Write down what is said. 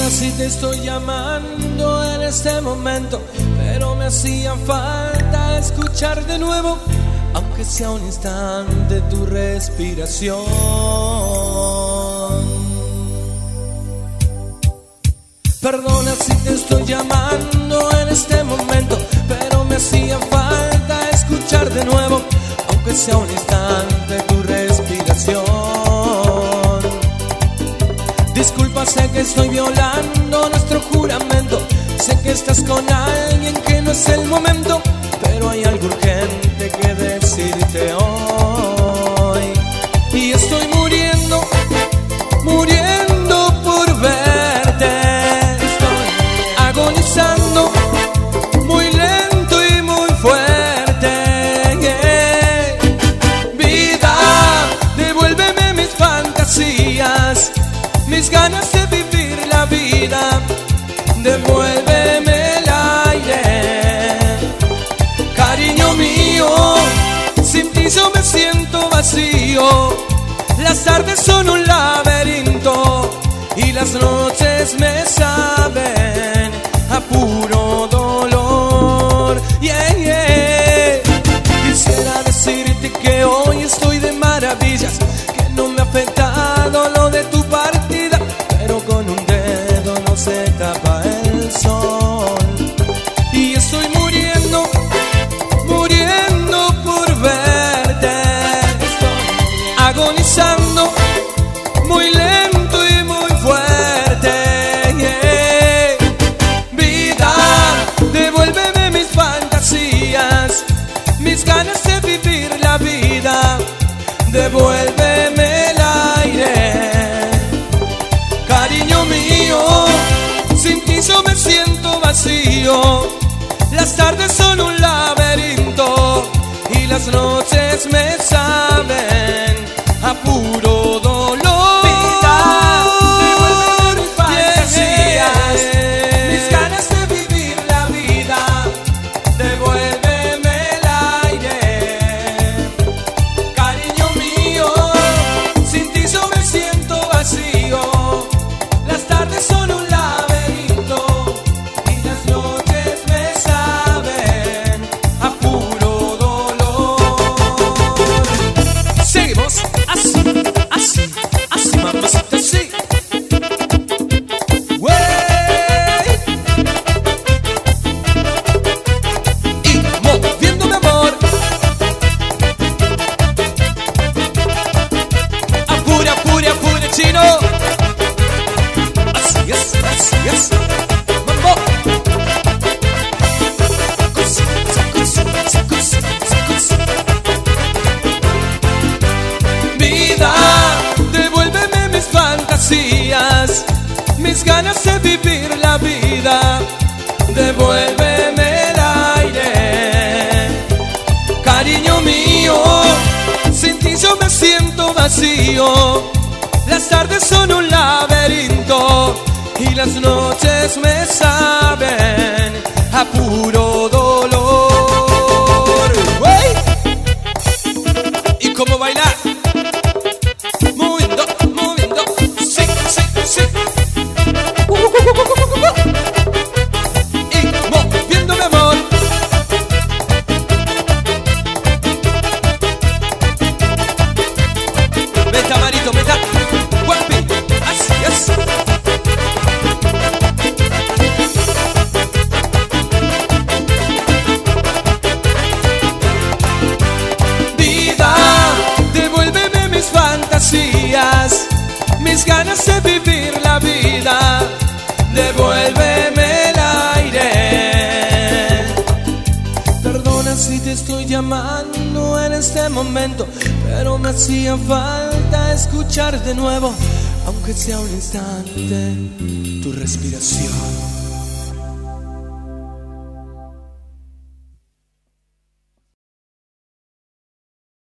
Perdona si te estoy llamando en este momento, pero me hacía falta escuchar de nuevo, aunque sea un instante, tu respiración. Perdona si te estoy llamando en este momento, pero me hacía falta escuchar de nuevo, aunque sea un instante, tu respiración. Disculpa, sé que estoy violando nuestro juramento, sé que estás con alguien que no es el momento, pero hay algo urgente que decirte hoy. Y estoy muriendo, muriendo por verte. Estoy agonizando, muy lento y muy fuerte. Vida, devuélveme mis fantasías, mis ganas de vivir la vida. Devuélveme el aire, cariño mío. Sin ti yo me siento vacío. Las tardes son un laberinto y las noches me saben a puro dolor. Yeah, yeah. Quisiera decirte que hoy estoy de maravillas, que no me ha afectado lo de tu partida, pero con un dedo no se tapa el sol. Y estoy muriendo, muriendo por verte. Estoy agonizando, muy lento y muy fuerte. Yeah. Vida, devuélveme mis fantasías, mis ganas de vivir la vida. Devuélveme el aire, cariño mío. Sin ti yo me siento vacío. Las tardes son un laberinto y las noches me saben a puro dolor. Vida, devuélveme mis fantasías, mis ganas de vivir la vida. Devuélveme el aire, cariño mío. Sin ti yo me siento vacío. Las tardes son un laberinto y las noches me saben a puro dolor. Seguimos así, así, así, mamacita, así. Wey. Y moviendo mi amor. Apure, apure, apure, chino. Así es, así es. Mambo. Vida, devuélveme mis fantasías, mis ganas de vivir la vida. Devuélveme el aire, cariño mío. Sin ti yo me siento vacío. Las tardes son un laberinto y las noches me saben a puro dolor. ¡Wey! ¿Y cómo bailar? Moviendo, moviendo, sí, sí, sí. Y moviendo mi amor. Meta, marito, meta. Guapi, así es. Vida, devuélveme mis fantasías, mis ganas de vivir la vida. Devuélveme el aire. Perdona si te estoy llamando en este momento, pero me hacía falta escuchar de nuevo, aunque sea un instante, tu respiración.